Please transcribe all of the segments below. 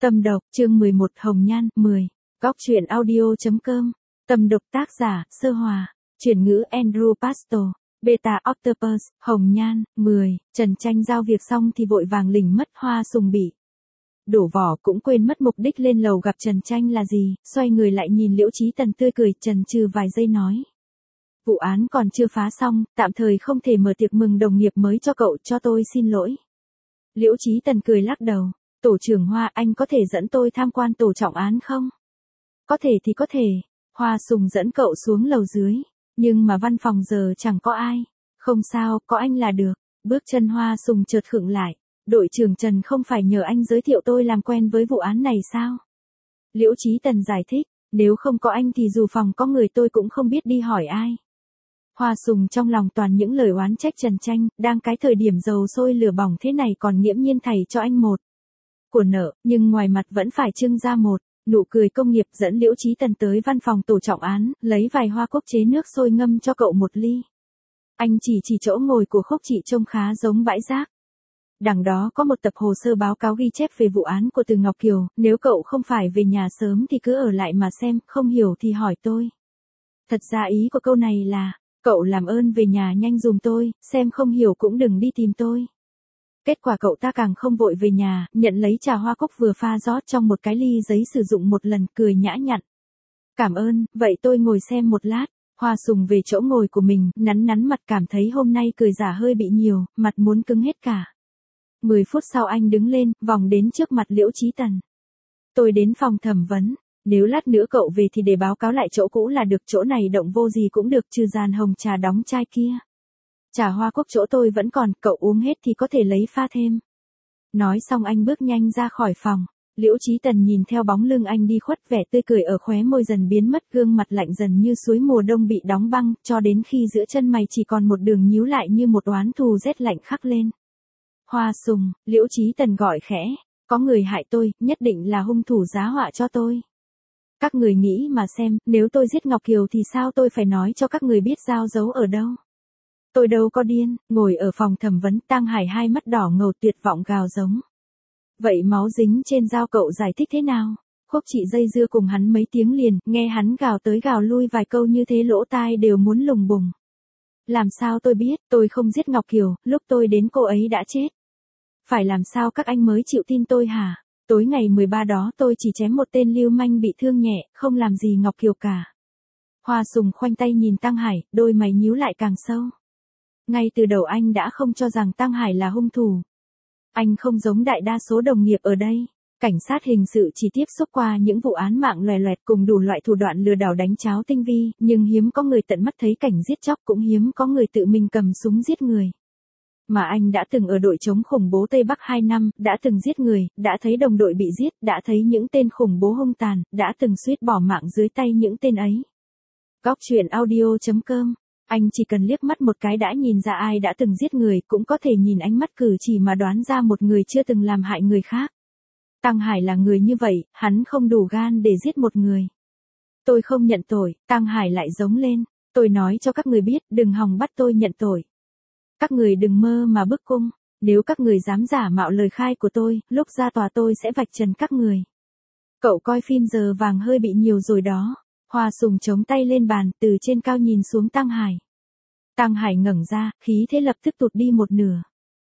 Tâm độc, chương 11, Hồng Nhan, 10. Góc truyện audio.com. Tâm độc, tác giả, Sơ Hòa. Chuyển ngữ Andrew Pastor. Beta Octopus, Hồng Nhan, 10. Trần Tranh giao việc xong thì vội vàng lỉnh mất Hoa Sùng bị đổ vỏ, cũng quên mất mục đích lên lầu gặp Trần Tranh là gì, xoay người lại nhìn Liễu Chí Tần tươi cười, chần chừ vài giây nói. Vụ án còn chưa phá xong, tạm thời không thể mở tiệc mừng đồng nghiệp mới cho cậu, cho tôi xin lỗi. Liễu Chí Tần cười lắc đầu. Tổ trưởng Hoa, anh có thể dẫn tôi tham quan tổ trọng án không? Có thể thì có thể. Hoa Sùng dẫn cậu xuống lầu dưới. Nhưng mà văn phòng giờ chẳng có ai. Không sao, có anh là được. Bước chân Hoa Sùng chợt khựng lại. Đội trưởng Trần không phải nhờ anh giới thiệu tôi làm quen với vụ án này sao? Liễu Chí Tần giải thích. Nếu không có anh thì dù phòng có người tôi cũng không biết đi hỏi ai. Hoa Sùng trong lòng toàn những lời oán trách Trần Tranh, đang cái thời điểm dầu sôi lửa bỏng thế này còn nghiễm nhiên thầy cho anh một của nợ, nhưng ngoài mặt vẫn phải trưng ra một nụ cười công nghiệp, dẫn Liễu Chí Tần tới văn phòng tổ trọng án, lấy vài hoa cúc chế nước sôi ngâm cho cậu một ly. Anh chỉ chỗ ngồi của Khúc Chị trông khá giống bãi rác. Đằng đó có một tập hồ sơ báo cáo ghi chép về vụ án của Từ Ngọc Kiều, nếu cậu không phải về nhà sớm thì cứ ở lại mà xem, không hiểu thì hỏi tôi. Thật ra ý của câu này là, cậu làm ơn về nhà nhanh giùm tôi, xem không hiểu cũng đừng đi tìm tôi. Kết quả cậu ta càng không vội về nhà, nhận lấy trà hoa cúc vừa pha rót trong một cái ly giấy sử dụng một lần, cười nhã nhặn. Cảm ơn, vậy tôi ngồi xem một lát. Hoa Sùng về chỗ ngồi của mình, nắn mặt, cảm thấy hôm nay cười giả hơi bị nhiều, mặt muốn cứng hết cả. 10 phút sau anh đứng lên, vòng đến trước mặt Liễu Chí Tần. Tôi đến phòng thẩm vấn. Nếu lát nữa cậu về thì để báo cáo lại chỗ cũ là được, chỗ này động vô gì cũng được trừ dàn hồng trà đóng chai kia. Trà hoa cúc chỗ tôi vẫn còn, cậu uống hết thì có thể lấy pha thêm. Nói xong anh bước nhanh ra khỏi phòng. Liễu Chí Tần nhìn theo bóng lưng anh đi khuất, vẻ tươi cười ở khóe môi dần biến mất, gương mặt lạnh dần như suối mùa đông bị đóng băng, cho đến khi giữa chân mày chỉ còn một đường nhíu lại như một oán thù rét lạnh khắc lên. Hoa Sùng, Liễu Chí Tần gọi khẽ, có người hại tôi, nhất định là hung thủ giá họa cho tôi. Các người nghĩ mà xem, nếu tôi giết Ngọc Kiều thì sao tôi phải nói cho các người biết dao giấu ở đâu? Tôi đâu có điên. Ngồi ở phòng thẩm vấn, Tăng Hải hai mắt đỏ ngầu tuyệt vọng gào giống. Vậy máu dính trên dao cậu giải thích thế nào? Khúc Chị dây dưa cùng hắn mấy tiếng liền, nghe hắn gào tới gào lui vài câu như thế lỗ tai đều muốn lùng bùng. Làm sao tôi biết, tôi không giết Ngọc Kiều, lúc tôi đến cô ấy đã chết. Phải làm sao các anh mới chịu tin tôi hả? Tối ngày 13 đó tôi chỉ chém một tên lưu manh bị thương nhẹ, không làm gì Ngọc Kiều cả. Hoa Sùng khoanh tay nhìn Tăng Hải, đôi mày nhíu lại càng sâu. Ngay từ đầu anh đã không cho rằng Tăng Hải là hung thủ. Anh không giống đại đa số đồng nghiệp ở đây. Cảnh sát hình sự chỉ tiếp xúc qua những vụ án mạng loè loẹt cùng đủ loại thủ đoạn lừa đảo đánh cháo tinh vi, nhưng hiếm có người tận mắt thấy cảnh giết chóc, cũng hiếm có người tự mình cầm súng giết người. Mà anh đã từng ở đội chống khủng bố Tây Bắc 2 năm, đã từng giết người, đã thấy đồng đội bị giết, đã thấy những tên khủng bố hung tàn, đã từng suýt bỏ mạng dưới tay những tên ấy. Góc truyện audio.com. Anh chỉ cần liếc mắt một cái đã nhìn ra ai đã từng giết người, cũng có thể nhìn ánh mắt cử chỉ mà đoán ra một người chưa từng làm hại người khác. Tăng Hải là người như vậy, hắn không đủ gan để giết một người. Tôi không nhận tội. Tăng Hải lại giống lên. Tôi nói cho các người biết, đừng hòng bắt tôi nhận tội. Các người đừng mơ mà bức cung. Nếu các người dám giả mạo lời khai của tôi, lúc ra tòa tôi sẽ vạch trần các người. Cậu coi phim giờ vàng hơi bị nhiều rồi đó. Hoa Sùng chống tay lên bàn, từ trên cao nhìn xuống Tăng Hải. Tăng Hải ngẩng ra, khí thế lập tức tụt đi một nửa.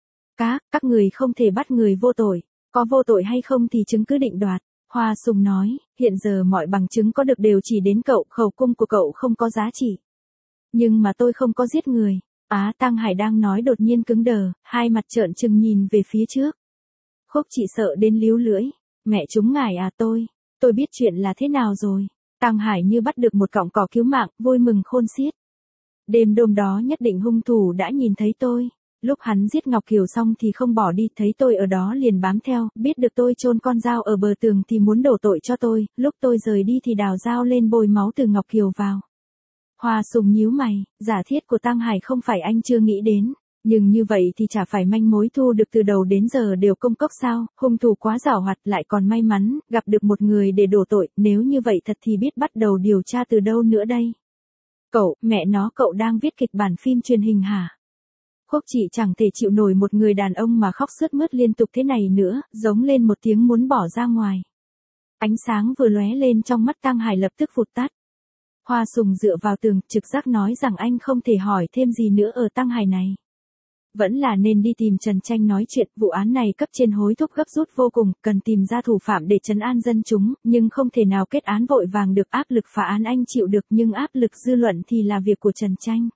Các người không thể bắt người vô tội. Có vô tội hay không thì chứng cứ định đoạt. Hoa Sùng nói, hiện giờ mọi bằng chứng có được đều chỉ đến cậu, khẩu cung của cậu không có giá trị. Nhưng mà tôi không có giết người. Tăng Hải đang nói đột nhiên cứng đờ, hai mặt trợn trừng nhìn về phía trước. Khúc Chị sợ đến líu lưỡi. Mẹ chúng ngài à, tôi biết chuyện là thế nào rồi. Tăng Hải như bắt được một cọng cỏ cứu mạng, vui mừng khôn xiết. Đêm hôm đó nhất định hung thủ đã nhìn thấy tôi. Lúc hắn giết Ngọc Kiều xong thì không bỏ đi, thấy tôi ở đó liền bám theo, biết được tôi chôn con dao ở bờ tường thì muốn đổ tội cho tôi, lúc tôi rời đi thì đào dao lên bôi máu từ Ngọc Kiều vào. Hoa Sùng nhíu mày, giả thiết của Tăng Hải không phải anh chưa nghĩ đến, nhưng như vậy thì chả phải manh mối thu được từ đầu đến giờ đều công cốc sao, hung thủ quá giảo hoạt, lại còn may mắn, gặp được một người để đổ tội, nếu như vậy thật thì biết bắt đầu điều tra từ đâu nữa đây. Mẹ nó, cậu đang viết kịch bản phim truyền hình hả? Khúc Chị chẳng thể chịu nổi một người đàn ông mà khóc sướt mướt liên tục thế này nữa, giống lên một tiếng muốn bỏ ra ngoài. Ánh sáng vừa lóe lên trong mắt Tăng Hải lập tức vụt tắt. Hoa Sùng dựa vào tường, trực giác nói rằng anh không thể hỏi thêm gì nữa ở Tăng Hải này. Vẫn là nên đi tìm Trần Tranh nói chuyện, vụ án này cấp trên hối thúc gấp rút vô cùng, cần tìm ra thủ phạm để trấn an dân chúng, nhưng không thể nào kết án vội vàng được, áp lực phá án anh chịu được nhưng áp lực dư luận thì là việc của Trần Tranh.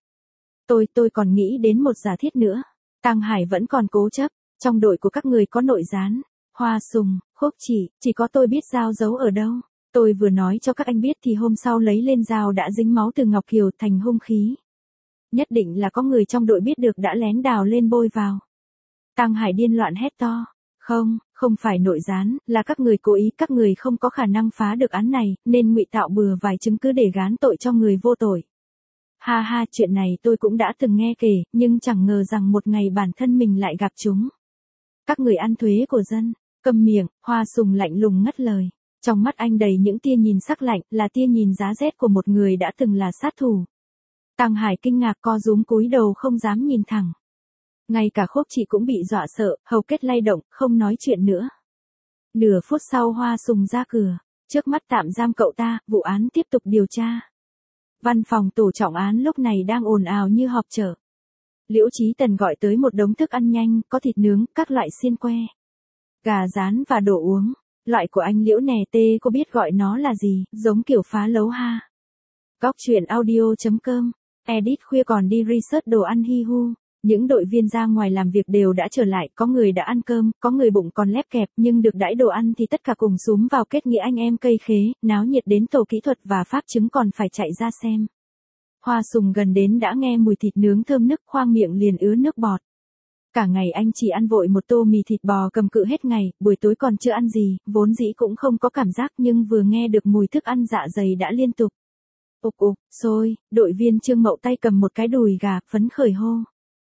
Tôi còn nghĩ đến một giả thiết nữa. Tăng Hải vẫn còn cố chấp, trong đội của các người có nội gián. Hoa Sùng, Khúc chỉ có tôi biết dao giấu ở đâu. Tôi vừa nói cho các anh biết thì hôm sau lấy lên dao đã dính máu từ Ngọc Kiều thành hung khí. Nhất định là có người trong đội biết được đã lén đào lên bôi vào. Tăng Hải điên loạn hét to. Không phải nội gián, là các người cố ý, các người không có khả năng phá được án này, nên ngụy tạo bừa vài chứng cứ để gán tội cho người vô tội. Ha, chuyện này tôi cũng đã từng nghe kể, nhưng chẳng ngờ rằng một ngày bản thân mình lại gặp chúng. Các người ăn thuế của dân, câm miệng, Hoa Sùng lạnh lùng ngắt lời. Trong mắt anh đầy những tia nhìn sắc lạnh, là tia nhìn giá rét của một người đã từng là sát thủ. Tăng Hải kinh ngạc co rúm cúi đầu không dám nhìn thẳng. Ngay cả Khúc chị cũng bị dọa sợ, hầu kết lay động, không nói chuyện nữa. Nửa phút sau Hoa Sùng ra cửa, trước mắt tạm giam cậu ta, vụ án tiếp tục điều tra. Văn phòng tổ trọng án lúc này đang ồn ào như họp chợ. Liễu Chí Tần gọi tới một đống thức ăn nhanh, có thịt nướng, các loại xiên que, gà rán và đồ uống. Loại của anh Liễu nè, cô biết gọi nó là gì, giống kiểu phá lấu ha. Góc truyện audio.com, edit khuya còn đi research đồ ăn hi hu. Những đội viên ra ngoài làm việc đều đã trở lại, có người đã ăn cơm, có người bụng còn lép kẹp, nhưng được đãi đồ ăn thì tất cả cùng xúm vào kết nghĩa anh em cây khế, náo nhiệt đến tổ kỹ thuật và pháp chứng còn phải chạy ra xem. Hoa Sùng gần đến đã nghe mùi thịt nướng thơm nức, khoang miệng liền ứa nước bọt. Cả ngày anh chỉ ăn vội một tô mì thịt bò cầm cự hết ngày, buổi tối còn chưa ăn gì, vốn dĩ cũng không có cảm giác nhưng vừa nghe được mùi thức ăn dạ dày đã liên tục. Ục, xôi, đội viên Trương Mậu tay cầm một cái đùi gà, phấn khởi hô.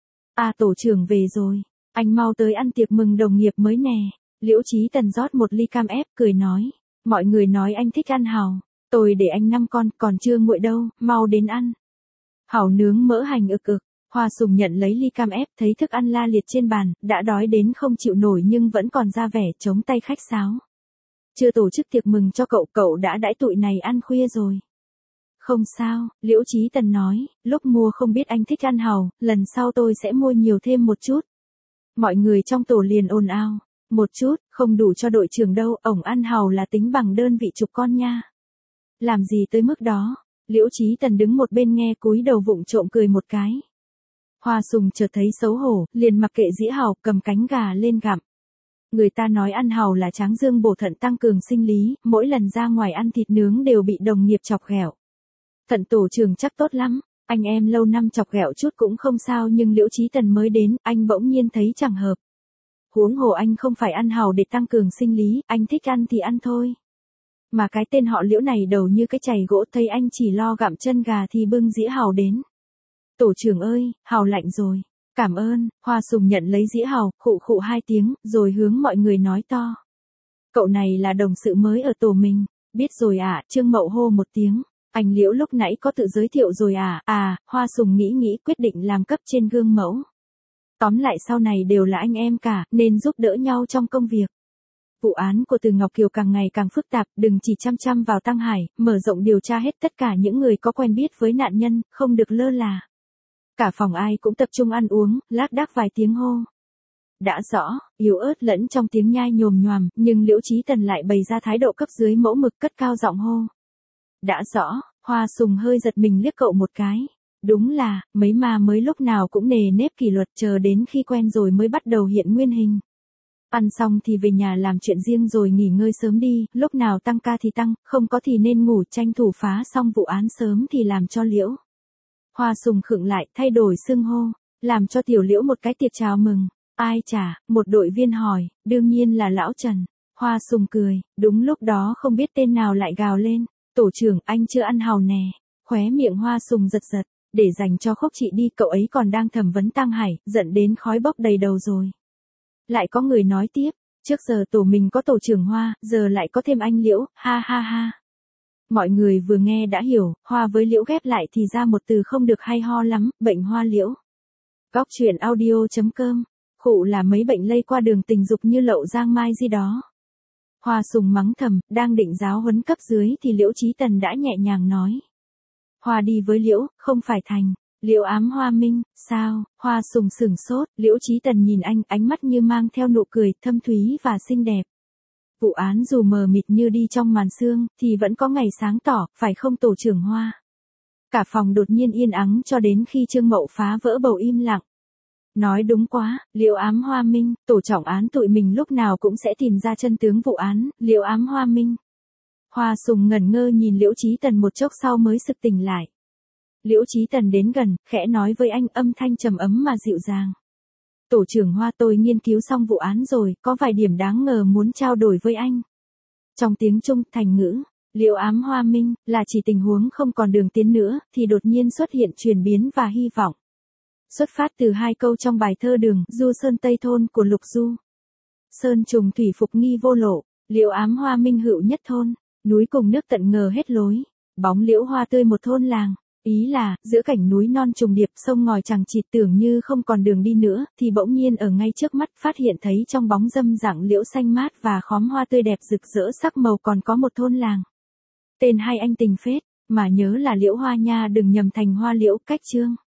Tổ trưởng về rồi, anh mau tới ăn tiệc mừng đồng nghiệp mới nè. Liễu Chí Tần rót một ly cam ép cười nói, mọi người nói anh thích ăn hàu, tôi để anh 5 con, còn chưa nguội đâu, mau đến ăn. Hàu nướng mỡ hành ực. Hoa Sùng nhận lấy ly cam ép, thấy thức ăn la liệt trên bàn, đã đói đến không chịu nổi nhưng vẫn còn ra vẻ chống tay khách sáo. Chưa tổ chức tiệc mừng cho cậu đã đãi tụi này ăn khuya rồi. Không sao, Liễu Chí Tần nói, lúc mua không biết anh thích ăn hàu, lần sau tôi sẽ mua nhiều thêm một chút. Mọi người trong tổ liền ồn ào, một chút, không đủ cho đội trưởng đâu, ổng ăn hàu là tính bằng đơn vị chục con nha. Làm gì tới mức đó, Liễu Chí Tần đứng một bên nghe cúi đầu vụng trộm cười một cái. Hoa Sùng chợt thấy xấu hổ, liền mặc kệ dĩa hàu, cầm cánh gà lên gặm. Người ta nói ăn hàu là tráng dương bổ thận tăng cường sinh lý, mỗi lần ra ngoài ăn thịt nướng đều bị đồng nghiệp chọc ghẹo. Thận tổ trưởng chắc tốt lắm, anh em lâu năm chọc ghẹo chút cũng không sao nhưng Liễu Chí Tần mới đến, anh bỗng nhiên thấy chẳng hợp. Huống hồ anh không phải ăn hàu để tăng cường sinh lý, anh thích ăn thì ăn thôi. Mà cái tên họ Liễu này đầu như cái chày gỗ, thấy anh chỉ lo gặm chân gà thì bưng dĩa hàu đến. Tổ trưởng ơi, hàu lạnh rồi. Cảm ơn, Hoa Sùng nhận lấy dĩa hàu, khụ 2 tiếng, rồi hướng mọi người nói to. Cậu này là đồng sự mới ở tổ mình, biết rồi Trương Mậu hô một tiếng. Anh Liễu lúc nãy có tự giới thiệu rồi Hoa Sùng nghĩ quyết định làm cấp trên gương mẫu. Tóm lại sau này đều là anh em cả, nên giúp đỡ nhau trong công việc. Vụ án của Từ Ngọc Kiều càng ngày càng phức tạp, đừng chỉ chăm vào Tăng Hải, mở rộng điều tra hết tất cả những người có quen biết với nạn nhân, không được lơ là. Cả phòng ai cũng tập trung ăn uống, lác đác vài tiếng hô. Đã rõ, yếu ớt lẫn trong tiếng nhai nhồm nhoàm, nhưng Liễu Chí Tần lại bày ra thái độ cấp dưới mẫu mực cất cao giọng hô. Đã rõ, Hoa Sùng hơi giật mình liếc cậu một cái. Đúng là, mấy ma mới lúc nào cũng nề nếp kỷ luật, chờ đến khi quen rồi mới bắt đầu hiện nguyên hình. Ăn xong thì về nhà làm chuyện riêng rồi nghỉ ngơi sớm đi, lúc nào tăng ca thì tăng, không có thì nên ngủ, tranh thủ phá xong vụ án sớm thì làm cho Liễu. Hoa Sùng khựng lại, thay đổi xưng hô, làm cho tiểu Liễu một cái tiệc chào mừng. Ai chả, một đội viên hỏi, đương nhiên là lão Trần. Hoa Sùng cười, đúng lúc đó không biết tên nào lại gào lên. Tổ trưởng, anh chưa ăn hàu nè. Khóe miệng Hoa Sùng giật, để dành cho Khúc chị đi, cậu ấy còn đang thẩm vấn Tăng Hải, giận đến khói bốc đầy đầu rồi. Lại có người nói tiếp, trước giờ tổ mình có tổ trưởng Hoa, giờ lại có thêm anh Liễu, ha. Mọi người vừa nghe đã hiểu, Hoa với Liễu ghép lại thì ra một từ không được hay ho lắm, bệnh Hoa Liễu. Góc truyện audio.com, khụ là mấy bệnh lây qua đường tình dục như lậu giang mai gì đó. Hoa Sùng mắng thầm, đang định giáo huấn cấp dưới thì Liễu Chí Tần đã nhẹ nhàng nói. Hoa đi với Liễu, không phải thành. Liễu ám Hoa Minh, sao? Hoa Sùng sửng sốt, Liễu Chí Tần nhìn anh, ánh mắt như mang theo nụ cười, thâm thúy và xinh đẹp. Vụ án dù mờ mịt như đi trong màn sương, thì vẫn có ngày sáng tỏ, phải không tổ trưởng Hoa? Cả phòng đột nhiên yên ắng cho đến khi Trương Mậu phá vỡ bầu im lặng. Nói đúng quá, Liễu ám Hoa Minh, tổ trọng án tụi mình lúc nào cũng sẽ tìm ra chân tướng vụ án, Liễu ám Hoa Minh. Hoa Sùng ngẩn ngơ nhìn Liễu Chí Tần một chốc sau mới sực tỉnh lại. Liễu Chí Tần đến gần, khẽ nói với anh, âm thanh trầm ấm mà dịu dàng. Tổ trưởng Hoa, tôi nghiên cứu xong vụ án rồi, có vài điểm đáng ngờ muốn trao đổi với anh. Trong tiếng Trung, thành ngữ, Liễu ám Hoa Minh, là chỉ tình huống không còn đường tiến nữa, thì đột nhiên xuất hiện chuyển biến và hy vọng. Xuất phát từ hai câu trong bài thơ Đường Du Sơn Tây Thôn của Lục Du. Sơn trùng thủy phục nghi vô lộ, Liễu ám Hoa Minh hữu nhất thôn, núi cùng nước tận ngờ hết lối, bóng liễu hoa tươi một thôn làng. Ý là, giữa cảnh núi non trùng điệp sông ngòi chằng chịt tưởng như không còn đường đi nữa, thì bỗng nhiên ở ngay trước mắt phát hiện thấy trong bóng râm rặng liễu xanh mát và khóm hoa tươi đẹp rực rỡ sắc màu còn có một thôn làng. Tên hay anh tình phết, mà nhớ là Liễu Hoa nha, đừng nhầm thành Hoa Liễu. Cách chương.